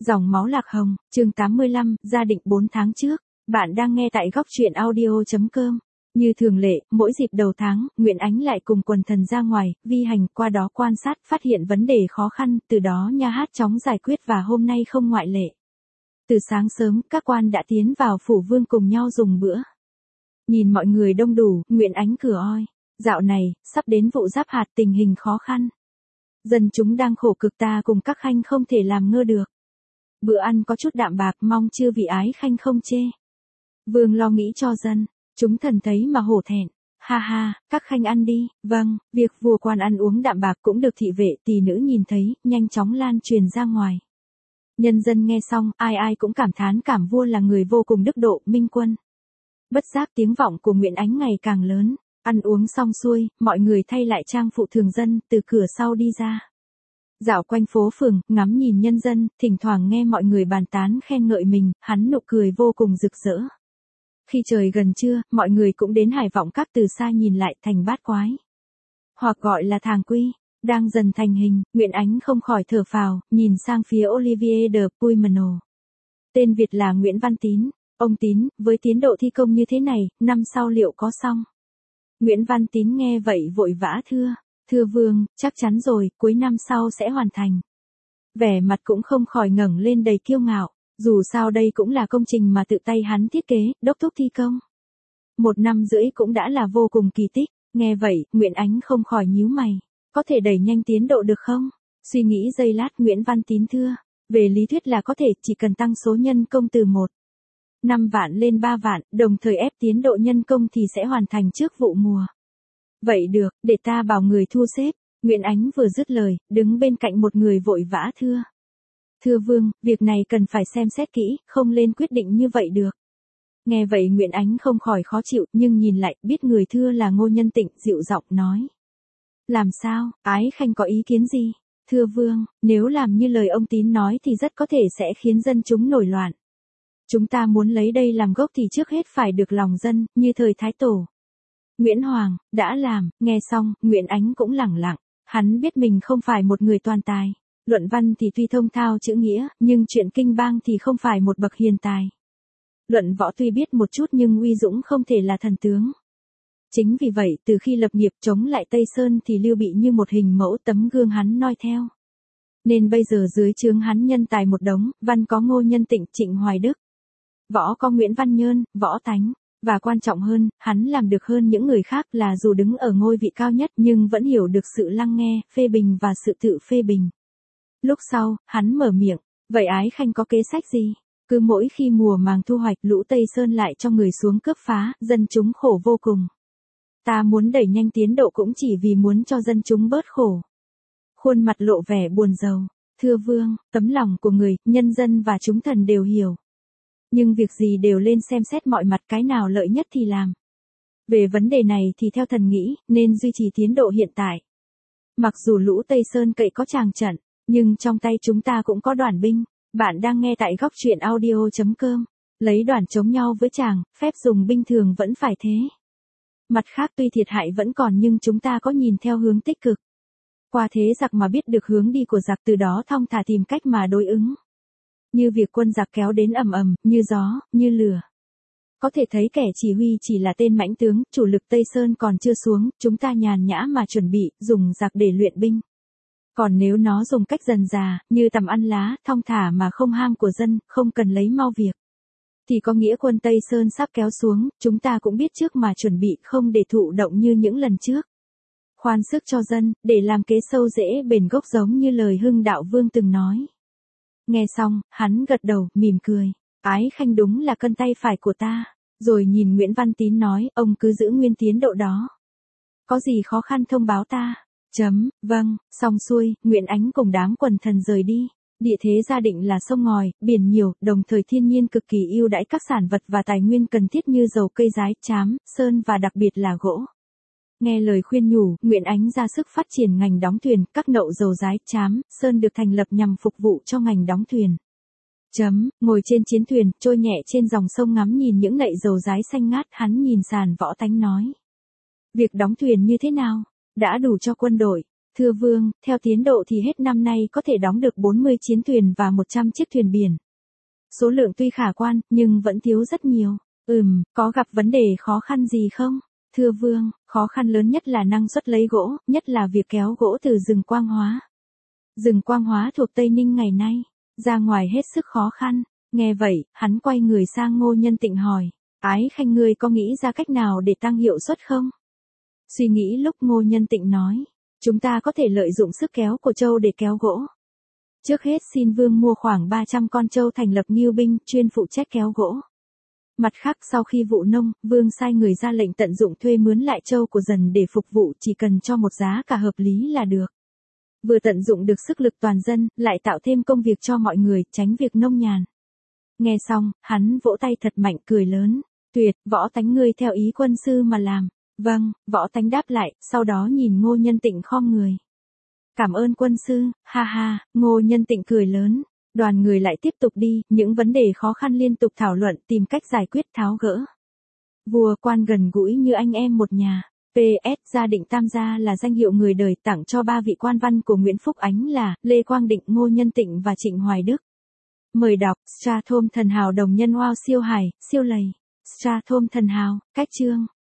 Dòng máu lạc hồng, chương 85, gia định 4 tháng trước. Bạn đang nghe tại góc truyện audio.com. Như thường lệ, mỗi dịp đầu tháng, Nguyễn Ánh lại cùng quần thần ra ngoài, vi hành, qua đó quan sát, phát hiện vấn đề khó khăn, từ đó nha hát chóng giải quyết và hôm nay không ngoại lệ. Từ sáng sớm, các quan đã tiến vào phủ vương cùng nhau dùng bữa. Nhìn mọi người đông đủ, Nguyễn Ánh cửa oi. Dạo này, sắp đến vụ giáp hạt tình hình khó khăn. Dân chúng đang khổ cực, ta cùng các khanh không thể làm ngơ được. Bữa ăn có chút đạm bạc, mong chư vị ái khanh không chê. Vương lo nghĩ cho dân, chúng thần thấy mà hổ thẹn. Ha ha, các khanh ăn đi. Vâng, việc vua quan ăn uống đạm bạc cũng được thị vệ tỳ nữ nhìn thấy, nhanh chóng lan truyền ra ngoài. Nhân dân nghe xong, ai ai cũng cảm thán cảm vua là người vô cùng đức độ, minh quân. Bất giác tiếng vọng của Nguyễn Ánh ngày càng lớn. Ăn uống xong xuôi, mọi người thay lại trang phụ thường dân, từ cửa sau đi ra. Dạo quanh phố phường, ngắm nhìn nhân dân, thỉnh thoảng nghe mọi người bàn tán khen ngợi mình, hắn nụ cười vô cùng rực rỡ. Khi trời gần trưa, mọi người cũng đến Hải Vọng Các từ xa nhìn lại thành Bát Quái, hoặc gọi là Thàng Quy, đang dần thành hình. Nguyễn Ánh không khỏi thở phào, nhìn sang phía Olivier de Puymenot. Tên Việt là Nguyễn Văn Tín. Ông Tín, với tiến độ thi công như thế này, năm sau liệu có xong? Nguyễn Văn Tín nghe vậy vội vã thưa vương, chắc chắn rồi, cuối năm sau sẽ hoàn thành. Vẻ mặt cũng không khỏi ngẩng lên đầy kiêu ngạo, dù sao đây cũng là công trình mà tự tay hắn thiết kế, đốc thúc thi công. 1 năm rưỡi cũng đã là vô cùng kỳ tích. Nghe vậy, Nguyễn Ánh không khỏi nhíu mày, có thể đẩy nhanh tiến độ được không? Suy nghĩ giây lát, Nguyễn Văn Tín thưa, về lý thuyết là có thể, chỉ cần tăng số nhân công từ 5 vạn lên 3 vạn, đồng thời ép tiến độ nhân công thì sẽ hoàn thành trước vụ mùa. Vậy được, để ta bảo người thu xếp. Nguyễn Ánh vừa dứt lời, đứng bên cạnh một người vội vã thưa vương, việc này cần phải xem xét kỹ, không lên quyết định như vậy được. Nghe vậy Nguyễn Ánh không khỏi khó chịu, nhưng nhìn lại, biết người thưa là Ngô Nhân Tịnh, dịu giọng nói. Làm sao, ái khanh có ý kiến gì? Thưa vương, nếu làm như lời ông Tín nói thì rất có thể sẽ khiến dân chúng nổi loạn. Chúng ta muốn lấy đây làm gốc thì trước hết phải được lòng dân, như thời Thái Tổ. Nguyễn Hoàng, đã làm. Nghe xong, Nguyễn Ánh cũng lẳng lặng. Hắn biết mình không phải một người toàn tài. Luận văn thì tuy thông thạo chữ nghĩa, nhưng chuyện kinh bang thì không phải một bậc hiền tài. Luận võ tuy biết một chút nhưng uy dũng không thể là thần tướng. Chính vì vậy, từ khi lập nghiệp chống lại Tây Sơn thì Lưu Bị như một hình mẫu tấm gương hắn noi theo. Nên bây giờ dưới trướng hắn nhân tài một đống, văn có Ngô Nhân Tịnh, Trịnh Hoài Đức. Võ có Nguyễn Văn Nhơn, Võ Tánh. Và quan trọng hơn, hắn làm được hơn những người khác là dù đứng ở ngôi vị cao nhất nhưng vẫn hiểu được sự lắng nghe, phê bình và sự tự phê bình. Lúc sau, hắn mở miệng, vậy ái khanh có kế sách gì? Cứ mỗi khi mùa màng thu hoạch, lũ Tây Sơn lại cho người xuống cướp phá, dân chúng khổ vô cùng. Ta muốn đẩy nhanh tiến độ cũng chỉ vì muốn cho dân chúng bớt khổ. Khuôn mặt lộ vẻ buồn rầu. Thưa vương, tấm lòng của người, nhân dân và chúng thần đều hiểu. Nhưng việc gì đều lên xem xét mọi mặt, cái nào lợi nhất thì làm. Về vấn đề này thì theo thần nghĩ, nên duy trì tiến độ hiện tại. Mặc dù lũ Tây Sơn cậy có tràng trận, nhưng trong tay chúng ta cũng có đoàn binh. Bạn đang nghe tại góc truyện audio.com. Lấy đoàn chống nhau với tràng, phép dùng binh thường vẫn phải thế. Mặt khác tuy thiệt hại vẫn còn nhưng chúng ta có nhìn theo hướng tích cực. Qua thế giặc mà biết được hướng đi của giặc, từ đó thong thả tìm cách mà đối ứng. Như việc quân giặc kéo đến ầm ầm, như gió, như lửa. Có thể thấy kẻ chỉ huy chỉ là tên mãnh tướng, chủ lực Tây Sơn còn chưa xuống, chúng ta nhàn nhã mà chuẩn bị, dùng giặc để luyện binh. Còn nếu nó dùng cách dần dà, như tầm ăn lá, thong thả mà không ham của dân, không cần lấy mau việc, thì có nghĩa quân Tây Sơn sắp kéo xuống, chúng ta cũng biết trước mà chuẩn bị, không để thụ động như những lần trước. Khoan sức cho dân, để làm kế sâu rễ bền gốc giống như lời Hưng Đạo Vương từng nói. Nghe xong, hắn gật đầu, mỉm cười. Ái khanh đúng là cân tay phải của ta. Rồi nhìn Nguyễn Văn Tín nói, ông cứ giữ nguyên tiến độ đó. Có gì khó khăn thông báo ta. Vâng, xong xuôi, Nguyễn Ánh cùng đám quần thần rời đi. Địa thế gia định là sông ngòi, biển nhiều, đồng thời thiên nhiên cực kỳ ưu đãi các sản vật và tài nguyên cần thiết như dầu cây rái, trám, sơn và đặc biệt là gỗ. Nghe lời khuyên nhủ, Nguyễn Ánh ra sức phát triển ngành đóng thuyền, các nậu dầu rái, trám, sơn được thành lập nhằm phục vụ cho ngành đóng thuyền. Ngồi trên chiến thuyền, trôi nhẹ trên dòng sông ngắm nhìn những nậy dầu rái xanh ngát, hắn nhìn sàn Võ Tánh nói. Việc đóng thuyền như thế nào? Đã đủ cho quân đội. Thưa vương, theo tiến độ thì hết năm nay có thể đóng được 40 chiến thuyền và 100 chiếc thuyền biển. Số lượng tuy khả quan, nhưng vẫn thiếu rất nhiều. Có gặp vấn đề khó khăn gì không? Thưa vương, khó khăn lớn nhất là năng suất lấy gỗ, nhất là việc kéo gỗ từ rừng Quang Hóa. Rừng Quang Hóa thuộc Tây Ninh ngày nay, ra ngoài hết sức khó khăn. Nghe vậy, hắn quay người sang Ngô Nhân Tịnh hỏi, Ái Khanh ngươi có nghĩ ra cách nào để tăng hiệu suất không? Suy nghĩ lúc Ngô Nhân Tịnh nói, chúng ta có thể lợi dụng sức kéo của trâu để kéo gỗ. Trước hết xin vương mua khoảng 300 con trâu thành lập ngưu binh, chuyên phụ trách kéo gỗ. Mặt khác sau khi vụ nông, vương sai người ra lệnh tận dụng thuê mướn lại trâu của dần để phục vụ, chỉ cần cho một giá cả hợp lý là được. Vừa tận dụng được sức lực toàn dân, lại tạo thêm công việc cho mọi người, tránh việc nông nhàn. Nghe xong, hắn vỗ tay thật mạnh cười lớn. Tuyệt, Võ Tánh ngươi theo ý quân sư mà làm. Vâng, Võ Tánh đáp lại, sau đó nhìn Ngô Nhân Tịnh khom người. Cảm ơn quân sư, ha ha, Ngô Nhân Tịnh cười lớn. Đoàn người lại tiếp tục đi, những vấn đề khó khăn liên tục thảo luận tìm cách giải quyết tháo gỡ. Vua quan gần gũi như anh em một nhà. PS Gia Định Tam Gia là danh hiệu người đời tặng cho 3 vị quan văn của Nguyễn Phúc Ánh là Lê Quang Định, Ngô Nhân Tịnh và Trịnh Hoài Đức. Mời đọc Strathom Thần Hào đồng nhân wow siêu hài, siêu lầy. Strathom Thần Hào, cách chương.